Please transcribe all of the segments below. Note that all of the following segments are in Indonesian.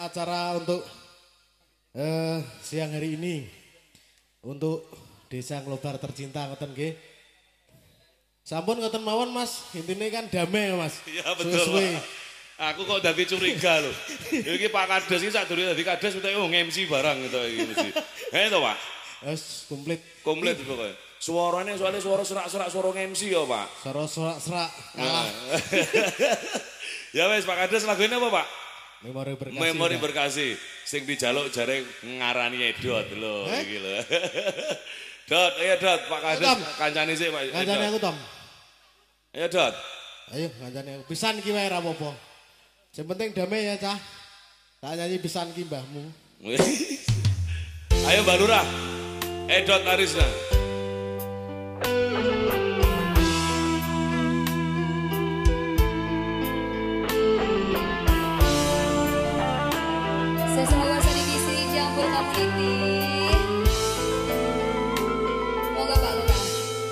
acara untuk siang hari ini untuk Desa Nglobar Tercinta ngoten nggih. Sampun ngoten mawon Mas, intine kan damai Mas. Iya betul. Suwe-suwe. Aku kok dadi curiga lho. Iki Pak Kades iki sadurunge dadi Kades mesti MC barang gitu iki mesti. To Pak. Wes komplit. Komplit pokoke. Suarane soalnya suara serak-serak suara MC ya Pak. Suara serak kalah. Ya wes Pak Kades lagu ini apa Pak? Memori berkasih. Memori berkasih. Sing dijaluk jare ngarani Edot lho iki lho. Dot, ayo Dot, Pak Kades kancane sik Pak. Kancane aku Tom. Ayo Dot. Ayo kancane aku. Pisan ki wae ra apa-apa. Sing penting damai ya, Cah. Tak nyanyi pisan ki mbahmu. Ayo Mbak Lurah. Edot Arisna. Semoga sedikisi Jambul Community. Moga Pak Lurah.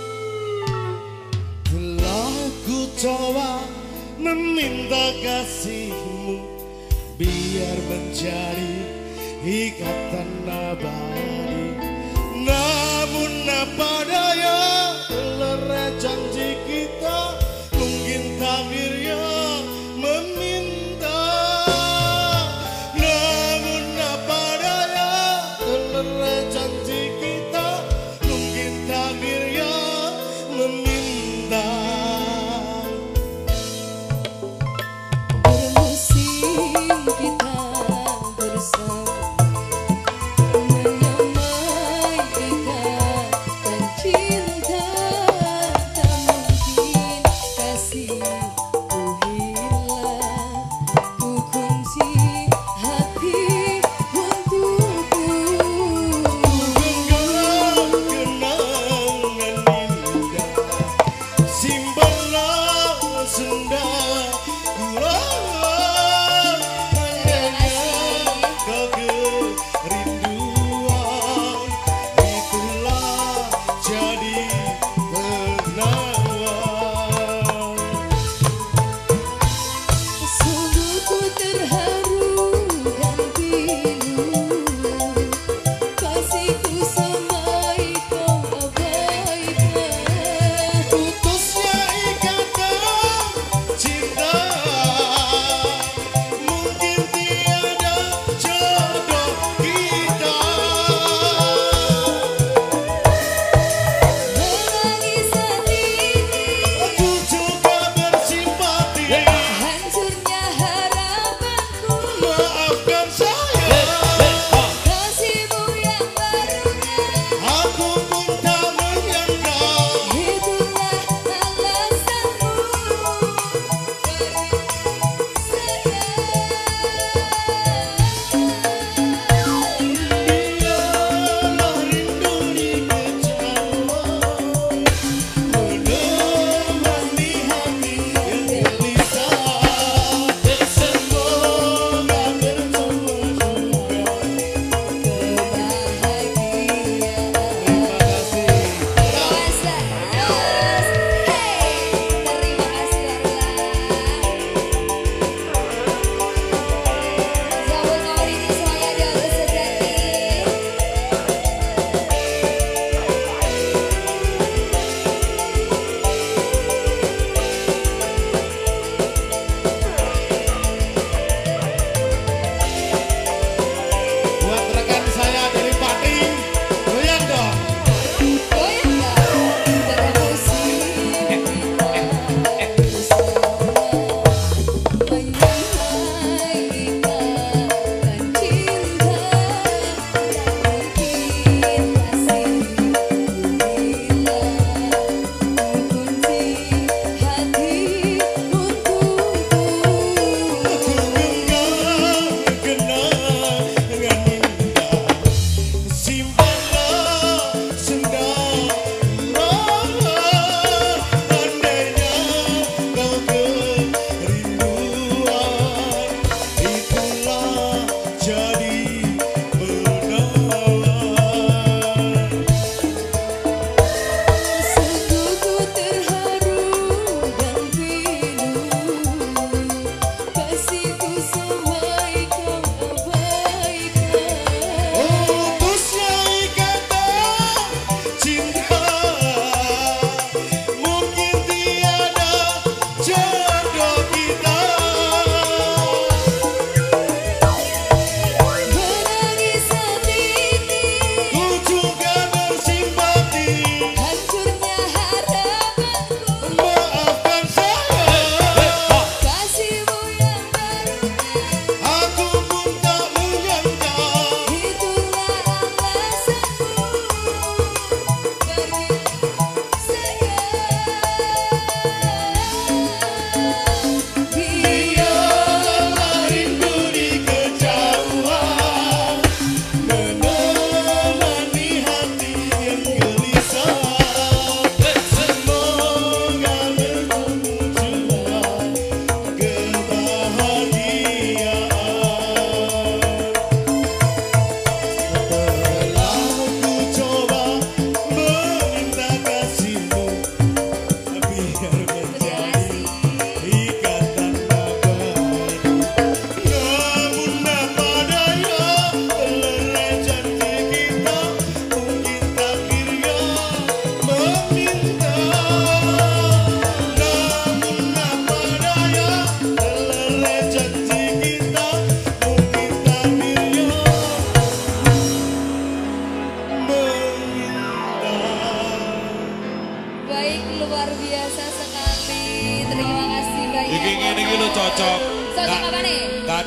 Telah ku coba meminta kasihmu biar menjadi ikatan abadi. Namun apa daya lerai janji kita mungkin takdirnya meminta. Namun apa daya lerai janji kita mungkin takdirnya meminta. Bermusim kita bersama menyamai ikatan cinta.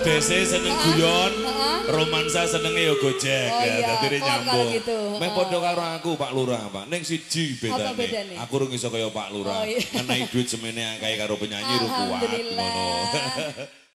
DC seneng guyon, romansa senenge yo Gojek Oh ya, iya, dadi kok nyambung. kalau gitu, Meh padha karo aku Pak Lurah, Pak. Ning siji Apa bedane. bedane? Aku ora iso kaya Pak Lurah. Oh, iya. Ngenai duit semene akeh karo penyanyi ru kuat ngono. Alhamdulillah.